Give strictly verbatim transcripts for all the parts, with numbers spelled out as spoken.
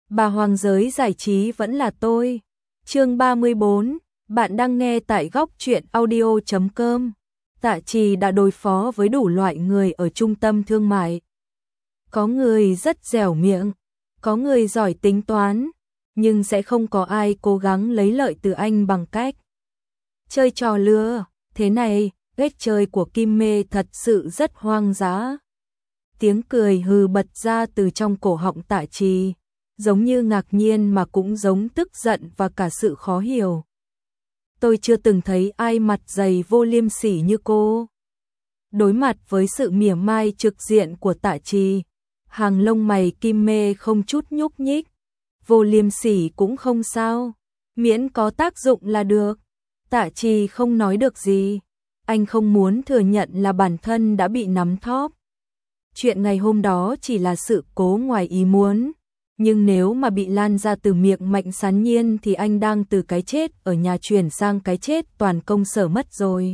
Bà Hoàng giới giải trí vẫn là tôi. Chương ba mươi bốn, bạn đang nghe tại góc truyện audio chấm com. Tạ Trì đã đối phó với đủ loại người ở trung tâm thương mại. Có người rất dẻo miệng, có người giỏi tính toán, nhưng sẽ không có ai cố gắng lấy lợi từ anh bằng cách chơi trò lừa. Thế này, cách chơi của Kim Mê thật sự rất hoang dã. Tiếng cười hừ bật ra từ trong cổ họng Tạ Trì, giống như ngạc nhiên mà cũng giống tức giận và cả sự khó hiểu. Tôi chưa từng thấy ai mặt dày vô liêm sỉ như cô. Đối mặt với sự mỉa mai trực diện của Tạ Trì, hàng lông mày Kim Mê không chút nhúc nhích. Vô liêm sỉ cũng không sao, miễn có tác dụng là được. Tạ Trì không nói được gì. Anh không muốn thừa nhận là bản thân đã bị nắm thóp. Chuyện ngày hôm đó chỉ là sự cố ngoài ý muốn. Nhưng nếu mà bị lan ra từ miệng Mạnh Sán Nhiên thì anh đang từ cái chết ở nhà chuyển sang cái chết toàn công sở mất rồi.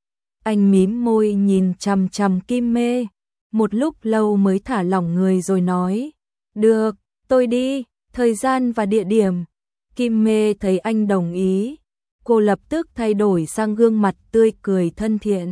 Anh mím môi nhìn chằm chằm Kim Mê, một lúc lâu mới thả lỏng người rồi nói, được, tôi đi, thời gian và địa điểm. Kim Mê thấy anh đồng ý, cô lập tức thay đổi sang gương mặt tươi cười thân thiện.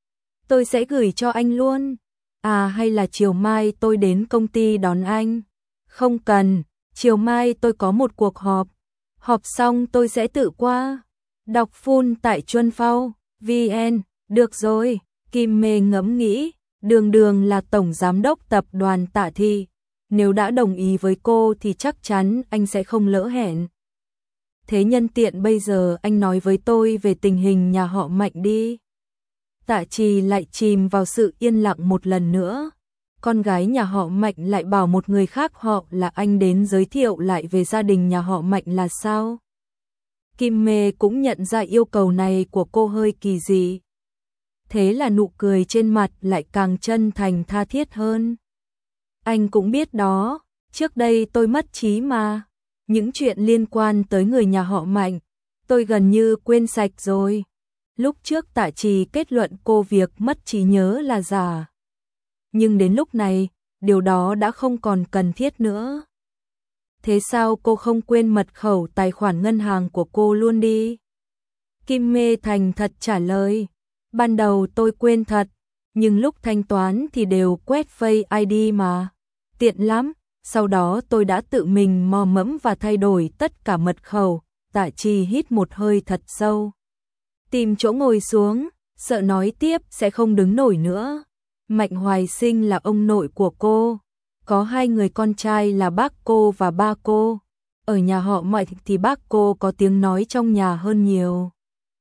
Tôi sẽ gửi cho anh luôn. À hay là chiều mai tôi đến công ty đón anh? Không cần, chiều mai tôi có một cuộc họp. Họp xong tôi sẽ tự qua. Đọc full tại Chuân Phao, vê en, được rồi. Kim Mê ngẫm nghĩ, đường đường là tổng giám đốc tập đoàn Tạ Thị. Nếu đã đồng ý với cô thì chắc chắn anh sẽ không lỡ hẹn. Thế nhân tiện bây giờ anh nói với tôi về tình hình nhà họ Mạnh đi. Tạ Trì lại chìm vào sự yên lặng một lần nữa. Con gái nhà họ Mạnh lại bảo một người khác họ là anh đến giới thiệu lại về gia đình nhà họ Mạnh là sao? Kim Mê cũng nhận ra yêu cầu này của cô hơi kỳ dị. Thế là nụ cười trên mặt lại càng chân thành tha thiết hơn. Anh cũng biết đó, trước đây tôi mất trí mà. Những chuyện liên quan tới người nhà họ Mạnh, tôi gần như quên sạch rồi. Lúc trước Tạ Trì kết luận cô việc mất trí nhớ là giả. Nhưng đến lúc này, điều đó đã không còn cần thiết nữa. Thế sao cô không quên mật khẩu tài khoản ngân hàng của cô luôn đi? Kim Mê thành thật trả lời. Ban đầu tôi quên thật, nhưng lúc thanh toán thì đều quét Face i đê mà. Tiện lắm, sau đó tôi đã tự mình mò mẫm và thay đổi tất cả mật khẩu. Tạ Trì hít một hơi thật sâu. Tìm chỗ ngồi xuống, sợ nói tiếp sẽ không đứng nổi nữa. Mạnh Hoài Sinh là ông nội của cô. Có hai người con trai là bác cô và ba cô. Ở nhà họ Mạnh thì bác cô có tiếng nói trong nhà hơn nhiều.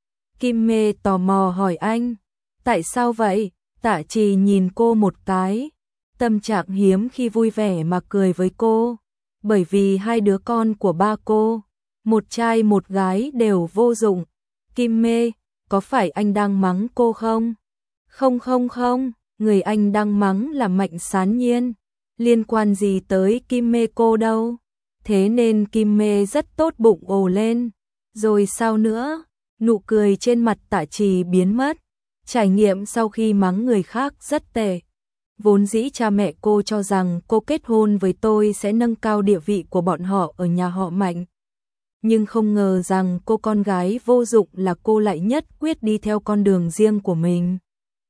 Kim Mê tò mò hỏi anh, tại sao vậy? Tạ Trì nhìn cô một cái. Tâm trạng hiếm khi vui vẻ mà cười với cô. Bởi vì hai đứa con của ba cô, một trai một gái đều vô dụng. Kim Mê, có phải anh đang mắng cô không? Không không không, người anh đang mắng là Mạnh Sán Nhiên. Liên quan gì tới Kim Mê cô đâu? Thế nên Kim Mê rất tốt bụng ồ lên. Rồi sao nữa? Nụ cười trên mặt Tạ Trì biến mất. Trải nghiệm sau khi mắng người khác rất tệ. Vốn dĩ cha mẹ cô cho rằng cô kết hôn với tôi sẽ nâng cao địa vị của bọn họ ở nhà họ Mạnh. Nhưng không ngờ rằng cô con gái vô dụng là cô lại nhất quyết đi theo con đường riêng của mình.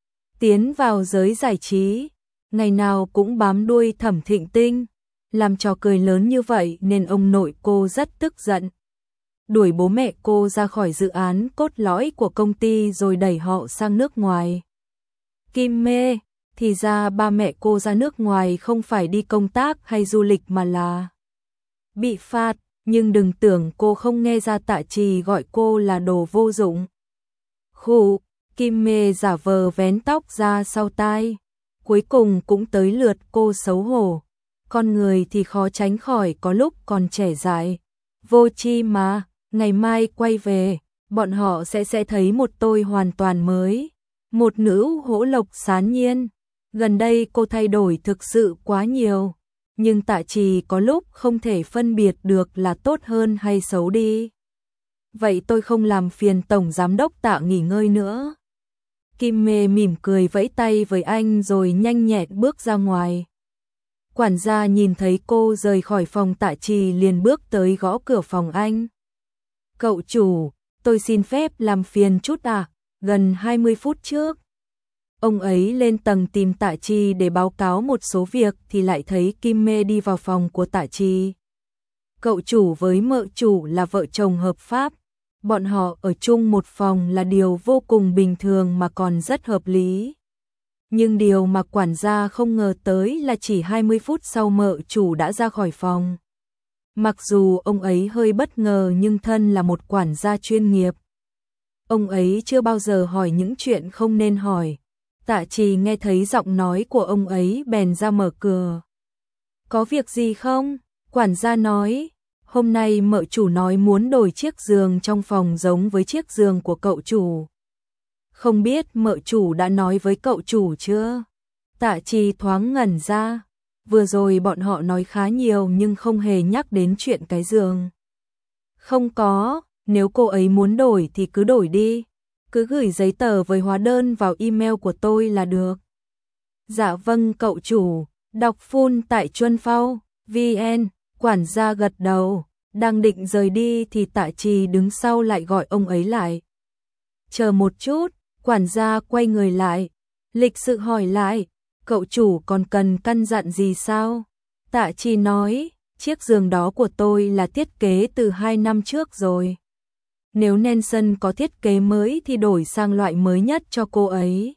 Tiến vào giới giải trí, ngày nào cũng bám đuôi Thẩm Thịnh Tinh, làm trò cười lớn như vậy nên ông nội cô rất tức giận. Đuổi bố mẹ cô ra khỏi dự án cốt lõi của công ty rồi đẩy họ sang nước ngoài. Kim Mê, thì ra ba mẹ cô ra nước ngoài không phải đi công tác hay du lịch mà là bị phạt. Nhưng đừng tưởng cô không nghe ra Tạ Trì gọi cô là đồ vô dụng. Khụ, Kim Mê giả vờ vén tóc ra sau tai. Cuối cùng cũng tới lượt cô xấu hổ. Con người thì khó tránh khỏi có lúc còn trẻ dại. Vô tri mà, ngày mai quay về, bọn họ sẽ sẽ thấy một tôi hoàn toàn mới. Một nữ hỗ lộc Sán Nhiên. Gần đây cô thay đổi thực sự quá nhiều. Nhưng Tạ Trì có lúc không thể phân biệt được là tốt hơn hay xấu đi. Vậy tôi không làm phiền tổng giám đốc Tạ nghỉ ngơi nữa. Kim Mê mỉm cười vẫy tay với anh rồi nhanh nhẹn bước ra ngoài. Quản gia nhìn thấy cô rời khỏi phòng Tạ Trì liền bước tới gõ cửa phòng anh. Cậu chủ, tôi xin phép làm phiền chút à, gần hai mươi phút trước. Ông ấy lên tầng tìm Tạ Trì để báo cáo một số việc thì lại thấy Kim Mê đi vào phòng của Tạ Trì. Cậu chủ với mợ chủ là vợ chồng hợp pháp. Bọn họ ở chung một phòng là điều vô cùng bình thường mà còn rất hợp lý. Nhưng điều mà quản gia không ngờ tới là chỉ hai mươi phút sau mợ chủ đã ra khỏi phòng. Mặc dù ông ấy hơi bất ngờ nhưng thân là một quản gia chuyên nghiệp. Ông ấy chưa bao giờ hỏi những chuyện không nên hỏi. Tạ Trì nghe thấy giọng nói của ông ấy bèn ra mở cửa. Có việc gì không? Quản gia nói. Hôm nay mợ chủ nói muốn đổi chiếc giường trong phòng giống với chiếc giường của cậu chủ. Không biết mợ chủ đã nói với cậu chủ chưa? Tạ Trì thoáng ngẩn ra. Vừa rồi bọn họ nói khá nhiều nhưng không hề nhắc đến chuyện cái giường. Không có, nếu cô ấy muốn đổi thì cứ đổi đi. Cứ gửi giấy tờ với hóa đơn vào email của tôi là được. Dạ vâng cậu chủ, đọc full tại Chuân Phao, vn, quản gia gật đầu, đang định rời đi thì Tạ Trì đứng sau lại gọi ông ấy lại. Chờ một chút, quản gia quay người lại, lịch sự hỏi lại, cậu chủ còn cần căn dặn gì sao? Tạ Trì nói, chiếc giường đó của tôi là thiết kế từ hai năm trước rồi. Nếu Nelson có thiết kế mới thì đổi sang loại mới nhất cho cô ấy.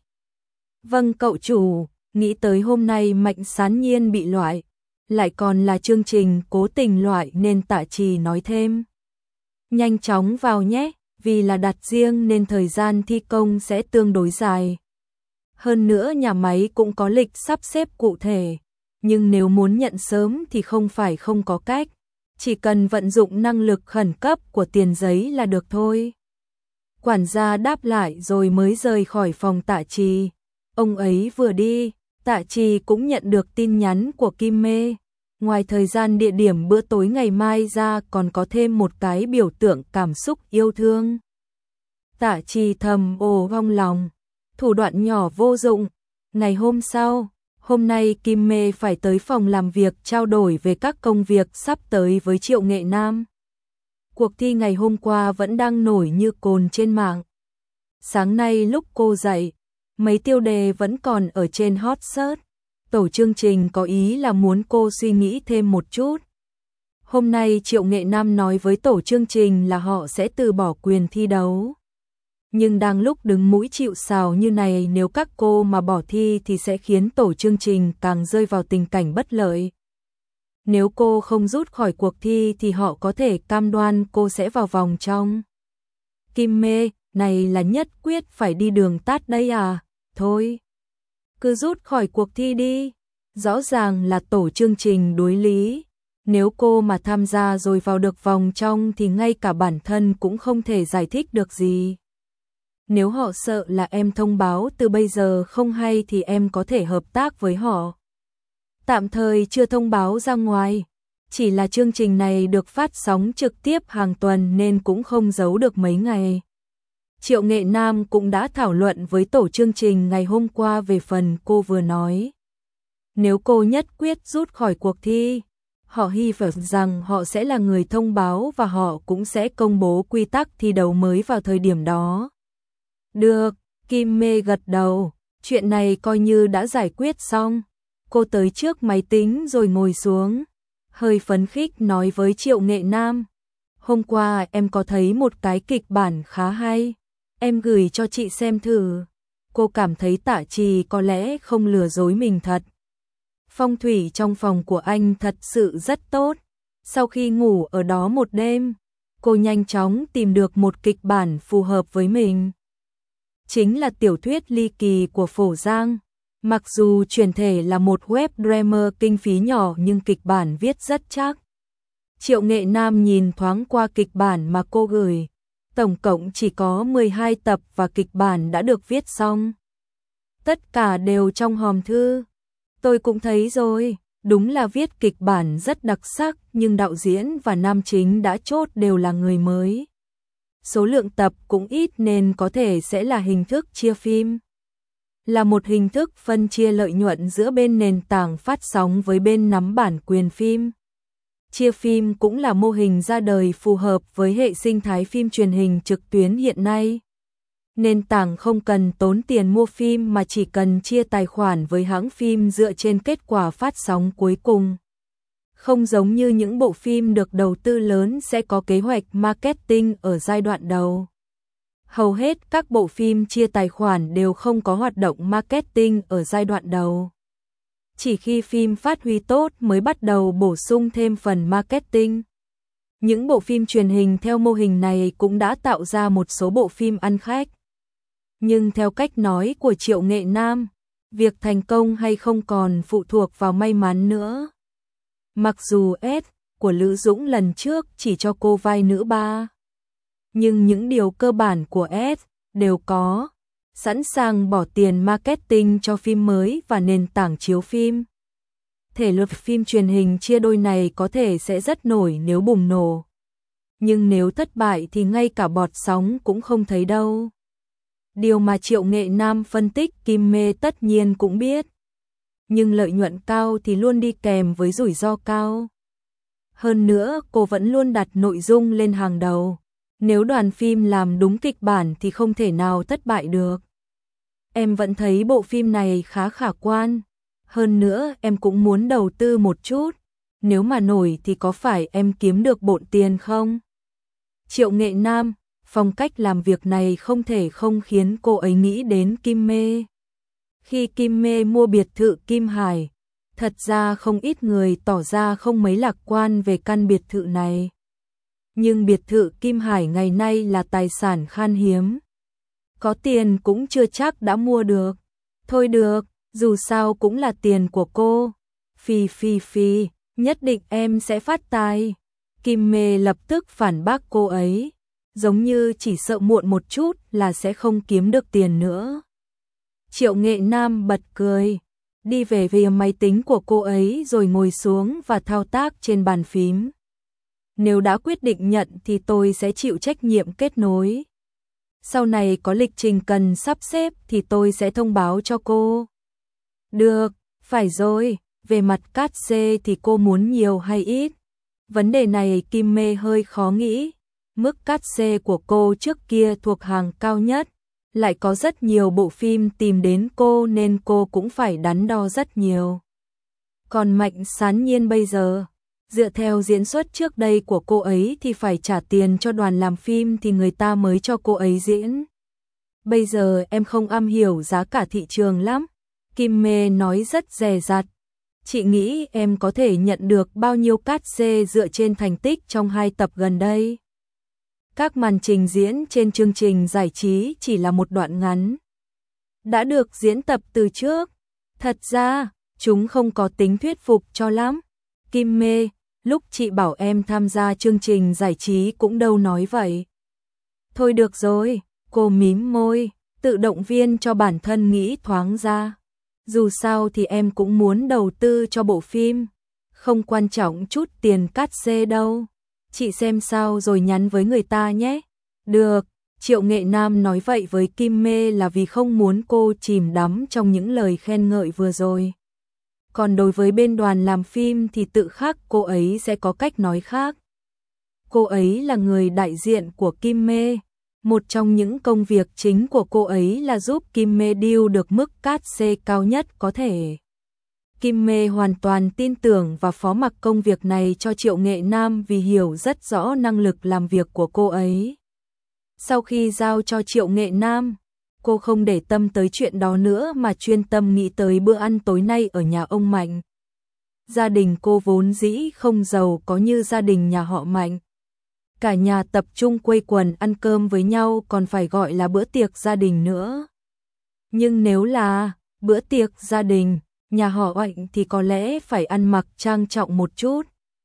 Vâng cậu chủ, nghĩ tới hôm nay Mạnh Sán Nhiên bị loại, lại còn là chương trình cố tình loại nên Tạ Trì nói thêm. Nhanh chóng vào nhé, vì là đặt riêng nên thời gian thi công sẽ tương đối dài. Hơn nữa nhà máy cũng có lịch sắp xếp cụ thể, nhưng nếu muốn nhận sớm thì không phải không có cách. Chỉ cần vận dụng năng lực khẩn cấp của tiền giấy là được thôi. Quản gia đáp lại rồi mới rời khỏi phòng Tạ Trì. Ông ấy vừa đi, Tạ Trì cũng nhận được tin nhắn của Kim Mê. Ngoài thời gian địa điểm bữa tối ngày mai ra còn có thêm một cái biểu tượng cảm xúc yêu thương. Tạ Trì thầm ồ trong lòng, thủ đoạn nhỏ vô dụng. Ngày hôm sau, hôm nay Kim Mê phải tới phòng làm việc trao đổi về các công việc sắp tới với Triệu Nghệ Nam. Cuộc thi ngày hôm qua vẫn đang nổi như cồn trên mạng. Sáng nay lúc cô dậy, mấy tiêu đề vẫn còn ở trên hot search. Tổ chương trình có ý là muốn cô suy nghĩ thêm một chút. Hôm nay Triệu Nghệ Nam nói với tổ chương trình là họ sẽ từ bỏ quyền thi đấu. Nhưng đang lúc đứng mũi chịu sào như này, nếu các cô mà bỏ thi thì sẽ khiến tổ chương trình càng rơi vào tình cảnh bất lợi. Nếu cô không rút khỏi cuộc thi thì họ có thể cam đoan cô sẽ vào vòng trong. Kim Mê, này là nhất quyết phải đi đường tát đây à? Thôi, cứ rút khỏi cuộc thi đi. Rõ ràng là tổ chương trình đối lý. Nếu cô mà tham gia rồi vào được vòng trong thì ngay cả bản thân cũng không thể giải thích được gì. Nếu họ sợ là em thông báo từ bây giờ không hay thì em có thể hợp tác với họ. Tạm thời chưa thông báo ra ngoài, chỉ là chương trình này được phát sóng trực tiếp hàng tuần nên cũng không giấu được mấy ngày. Triệu Nghệ Nam cũng đã thảo luận với tổ chương trình ngày hôm qua về phần cô vừa nói. Nếu cô nhất quyết rút khỏi cuộc thi, họ hy vọng rằng họ sẽ là người thông báo và họ cũng sẽ công bố quy tắc thi đấu mới vào thời điểm đó. Được, Kim Mê gật đầu, chuyện này coi như đã giải quyết xong. Cô tới trước máy tính rồi ngồi xuống, hơi phấn khích nói với Triệu Nghệ Nam. Hôm qua em có thấy một cái kịch bản khá hay, em gửi cho chị xem thử. Cô cảm thấy Tạ Trì có lẽ không lừa dối mình thật. Phong thủy trong phòng của anh thật sự rất tốt. Sau khi ngủ ở đó một đêm, cô nhanh chóng tìm được một kịch bản phù hợp với mình. Chính là tiểu thuyết ly kỳ của Phổ Giang. Mặc dù chuyển thể là một web drama kinh phí nhỏ nhưng kịch bản viết rất chắc. Triệu Nghệ Nam nhìn thoáng qua kịch bản mà cô gửi. Tổng cộng chỉ có mười hai tập và kịch bản đã được viết xong. Tất cả đều trong hòm thư. Tôi cũng thấy rồi, đúng là viết kịch bản rất đặc sắc nhưng đạo diễn và nam chính đã chốt đều là người mới. Số lượng tập cũng ít nên có thể sẽ là hình thức chia phim. là một hình thức phân chia lợi nhuận giữa bên nền tảng phát sóng với bên nắm bản quyền phim. Chia phim cũng là mô hình ra đời phù hợp với hệ sinh thái phim truyền hình trực tuyến hiện nay. Nền tảng không cần tốn tiền mua phim mà chỉ cần chia tài khoản với hãng phim dựa trên kết quả phát sóng cuối cùng. Không giống như những bộ phim được đầu tư lớn sẽ có kế hoạch marketing ở giai đoạn đầu. Hầu hết các bộ phim chia tài khoản đều không có hoạt động marketing ở giai đoạn đầu. Chỉ khi phim phát huy tốt mới bắt đầu bổ sung thêm phần marketing. Những bộ phim truyền hình theo mô hình này cũng đã tạo ra một số bộ phim ăn khách. Nhưng theo cách nói của Triệu Nghệ Nam, việc thành công hay không còn phụ thuộc vào may mắn nữa. Mặc dù S của Lữ Dũng lần trước chỉ cho cô vai nữ ba, nhưng những điều cơ bản của S đều có, sẵn sàng bỏ tiền marketing cho phim mới và nền tảng chiếu phim. Thể lực phim truyền hình chia đôi này có thể sẽ rất nổi nếu bùng nổ. Nhưng nếu thất bại thì ngay cả bọt sóng cũng không thấy đâu. Điều mà Triệu Nghệ Nam phân tích Kim Mê tất nhiên cũng biết. Nhưng lợi nhuận cao thì luôn đi kèm với rủi ro cao. Hơn nữa, cô vẫn luôn đặt nội dung lên hàng đầu. Nếu đoàn phim làm đúng kịch bản thì không thể nào thất bại được. Em vẫn thấy bộ phim này khá khả quan. Hơn nữa, em cũng muốn đầu tư một chút. Nếu mà nổi thì có phải em kiếm được bộn tiền không? Triệu Nghệ Nam, phong cách làm việc này không thể không khiến cô ấy nghĩ đến Kim Mê. Khi Kim Mê mua biệt thự Kim Hải, thật ra không ít người tỏ ra không mấy lạc quan về căn biệt thự này. Nhưng biệt thự Kim Hải ngày nay là tài sản khan hiếm. Có tiền cũng chưa chắc đã mua được. Thôi được, dù sao cũng là tiền của cô. Phi phi phi, nhất định em sẽ phát tài. Kim Mê lập tức phản bác cô ấy. Giống như chỉ sợ muộn một chút là sẽ không kiếm được tiền nữa. Triệu Nghệ Nam bật cười, đi về phía máy tính của cô ấy rồi ngồi xuống và thao tác trên bàn phím. Nếu đã quyết định nhận thì tôi sẽ chịu trách nhiệm kết nối. Sau này có lịch trình cần sắp xếp thì tôi sẽ thông báo cho cô. Được, phải rồi, về mặt cát xê thì cô muốn nhiều hay ít? Vấn đề này Kim Mê hơi khó nghĩ. Mức cát xê của cô trước kia thuộc hàng cao nhất, lại có rất nhiều bộ phim tìm đến cô nên cô cũng phải đắn đo rất nhiều. Còn Mạnh Sán Nhiên bây giờ, dựa theo diễn xuất trước đây của cô ấy thì phải trả tiền cho đoàn làm phim thì người ta mới cho cô ấy diễn. Bây giờ em không am hiểu giá cả thị trường lắm, Kim Mê nói rất dè dặt. Chị nghĩ em có thể nhận được bao nhiêu cát xê dựa trên thành tích trong hai tập gần đây? Các màn trình diễn trên chương trình giải trí chỉ là một đoạn ngắn. Đã được diễn tập từ trước. Thật ra, chúng không có tính thuyết phục cho lắm. Kim Mê, lúc chị bảo em tham gia chương trình giải trí cũng đâu nói vậy. Thôi được rồi, cô mím môi, tự động viên cho bản thân nghĩ thoáng ra. Dù sao thì em cũng muốn đầu tư cho bộ phim. Không quan trọng chút tiền cát xê đâu. Chị xem sao rồi nhắn với người ta nhé. Được, Triệu Nghệ Nam nói vậy với Kim Mê là vì không muốn cô chìm đắm trong những lời khen ngợi vừa rồi. Còn đối với bên đoàn làm phim thì tự khắc cô ấy sẽ có cách nói khác. Cô ấy là người đại diện của Kim Mê. Một trong những công việc chính của cô ấy là giúp Kim Mê deal được mức cát xê cao nhất có thể. Kim Mê hoàn toàn tin tưởng và phó mặc công việc này cho Triệu Nghệ Nam vì hiểu rất rõ năng lực làm việc của cô ấy. Sau khi giao cho Triệu Nghệ Nam, cô không để tâm tới chuyện đó nữa mà chuyên tâm nghĩ tới bữa ăn tối nay ở nhà ông Mạnh. Gia đình cô vốn dĩ không giàu có như gia đình nhà họ Mạnh. Cả nhà tập trung quây quần ăn cơm với nhau còn phải gọi là bữa tiệc gia đình nữa. Nhưng nếu là bữa tiệc gia đình, nhà họ Oạnh thì có lẽ phải ăn mặc trang trọng một chút.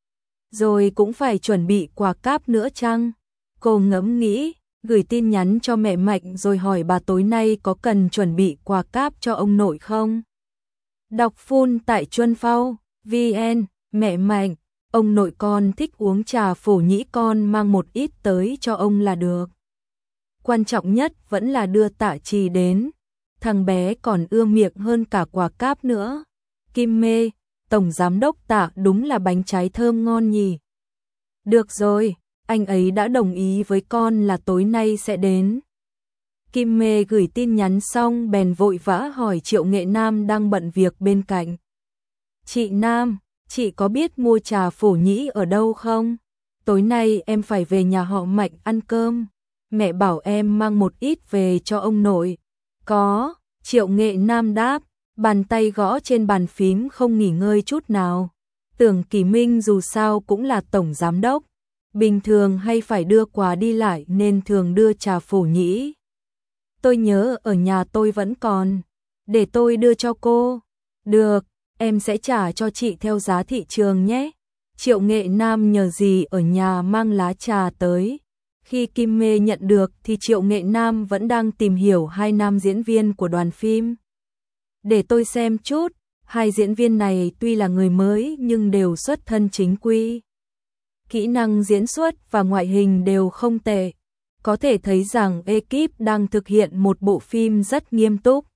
Rồi cũng phải chuẩn bị quà cáp nữa chăng? Cô ngẫm nghĩ, gửi tin nhắn cho mẹ Mạnh rồi hỏi bà tối nay có cần chuẩn bị quà cáp cho ông nội không? Đọc full tại Chuân Phao, vê en, mẹ Mạnh, ông nội con thích uống trà phổ nhĩ con mang một ít tới cho ông là được. Quan trọng nhất vẫn là đưa Tạ Trì đến. thằng bé còn ưa miệng hơn cả quả cáp nữa. Kim Mê, tổng giám đốc Tạ đúng là bánh trái thơm ngon nhỉ. Được rồi, anh ấy đã đồng ý với con là tối nay sẽ đến. Kim Mê gửi tin nhắn xong bèn vội vã hỏi Triệu Nghệ Nam đang bận việc bên cạnh. Chị Nam, chị có biết mua trà phổ nhĩ ở đâu không? Tối nay em phải về nhà họ Mạnh ăn cơm. Mẹ bảo em mang một ít về cho ông nội. Có, Triệu Nghệ Nam đáp, bàn tay gõ trên bàn phím không nghỉ ngơi chút nào. Tưởng Kỳ Minh dù sao cũng là tổng giám đốc, bình thường hay phải đưa quà đi lại nên thường đưa trà phổ nhĩ. Tôi nhớ ở nhà tôi vẫn còn, để tôi đưa cho cô. Được, em sẽ trả cho chị theo giá thị trường nhé. Triệu Nghệ Nam nhờ dì ở nhà mang lá trà tới. Khi Kim Mê nhận được thì Triệu Nghệ Nam vẫn đang tìm hiểu hai nam diễn viên của đoàn phim. Để tôi xem chút, hai diễn viên này tuy là người mới nhưng đều xuất thân chính quy. Kỹ năng diễn xuất và ngoại hình đều không tệ. Có thể thấy rằng ekip đang thực hiện một bộ phim rất nghiêm túc.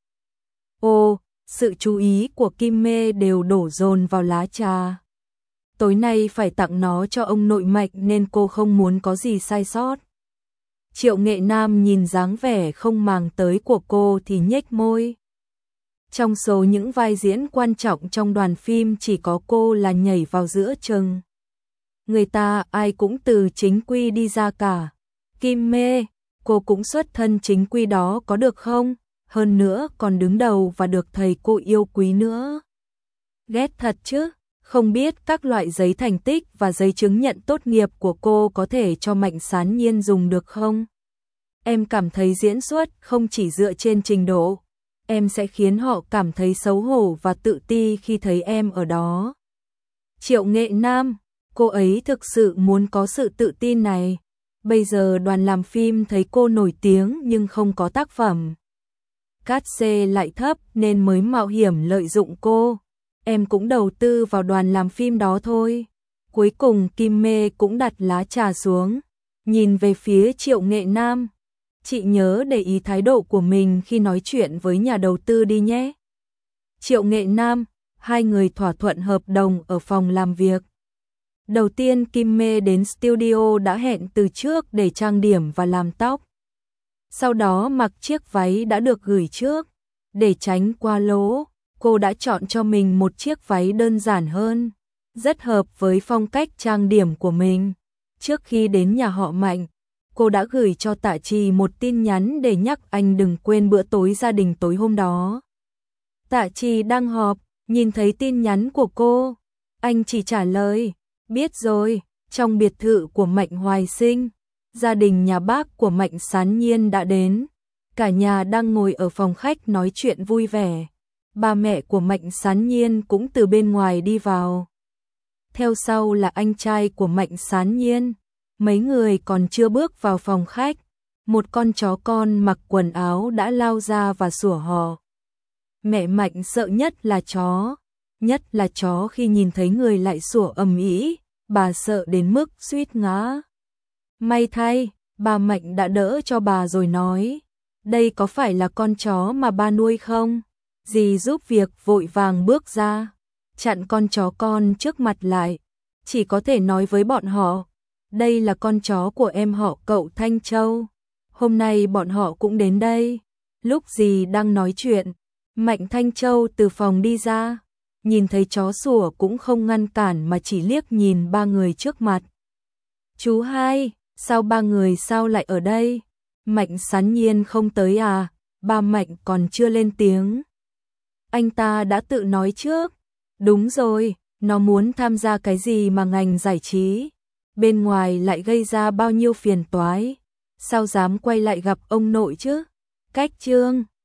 Ô, sự chú ý của Kim Mê đều đổ dồn vào lá trà. Tối nay phải tặng nó cho ông nội Mạnh nên cô không muốn có gì sai sót. Triệu Nghệ Nam nhìn dáng vẻ không màng tới của cô thì nhếch môi. Trong số những vai diễn quan trọng trong đoàn phim chỉ có cô là nhảy vào giữa chừng. Người ta ai cũng từ chính quy đi ra cả. Kim Mê, cô cũng xuất thân chính quy đó có được không? Hơn nữa còn đứng đầu và được thầy cô yêu quý nữa. Ghét thật chứ, không biết các loại giấy thành tích và giấy chứng nhận tốt nghiệp của cô có thể cho Mạnh Sán Nhiên dùng được không? Em cảm thấy diễn xuất không chỉ dựa trên trình độ, em sẽ khiến họ cảm thấy xấu hổ và tự ti khi thấy em ở đó. Triệu Nghệ Nam, cô ấy thực sự muốn có sự tự tin này. Bây giờ đoàn làm phim thấy cô nổi tiếng nhưng không có tác phẩm. Cát xê lại thấp nên mới mạo hiểm lợi dụng cô. Em cũng đầu tư vào đoàn làm phim đó thôi. Cuối cùng Kim Mê cũng đặt lá trà xuống, nhìn về phía Triệu Nghệ Nam. Chị nhớ để ý thái độ của mình khi nói chuyện với nhà đầu tư đi nhé. Triệu Nghệ Nam, hai người thỏa thuận hợp đồng ở phòng làm việc. Đầu tiên Kim Mê đến studio đã hẹn từ trước để trang điểm và làm tóc. Sau đó mặc chiếc váy đã được gửi trước. Để tránh qua lỗ, cô đã chọn cho mình một chiếc váy đơn giản hơn, rất hợp với phong cách trang điểm của mình. Trước khi đến nhà họ Mạnh, cô đã gửi cho Tạ Trì một tin nhắn để nhắc anh đừng quên bữa tối gia đình tối hôm đó. Tạ Trì đang họp, nhìn thấy tin nhắn của cô, anh chỉ trả lời, biết rồi. Trong biệt thự của Mạnh Hoài Sinh, gia đình nhà bác của Mạnh Sán Nhiên đã đến. Cả nhà đang ngồi ở phòng khách nói chuyện vui vẻ. Ba mẹ của Mạnh Sán Nhiên cũng từ bên ngoài đi vào. Theo sau là anh trai của Mạnh Sán Nhiên. Mấy người còn chưa bước vào phòng khách, một con chó con mặc quần áo đã lao ra và sủa hò. Mẹ Mạnh sợ nhất là chó, nhất là chó khi nhìn thấy người lại sủa ầm ĩ, bà sợ đến mức suýt ngã. May thay, bà Mạnh đã đỡ cho bà rồi nói, đây có phải là con chó mà ba nuôi không? Dì giúp việc vội vàng bước ra, chặn con chó con trước mặt lại, chỉ có thể nói với bọn họ, đây là con chó của em họ cậu Thanh Châu. Hôm nay bọn họ cũng đến đây. Lúc dì đang nói chuyện, Mạnh Thanh Châu từ phòng đi ra, nhìn thấy chó sủa cũng không ngăn cản mà chỉ liếc nhìn ba người trước mặt. Chú hai, sao ba người sao lại ở đây? Mạnh Sán Nhiên không tới à? Ba Mạnh còn chưa lên tiếng. Anh ta đã tự nói trước. Đúng rồi, nó muốn tham gia cái gì mà ngành giải trí. Bên ngoài lại gây ra bao nhiêu phiền toái. Sao dám quay lại gặp ông nội chứ? Cách Trương,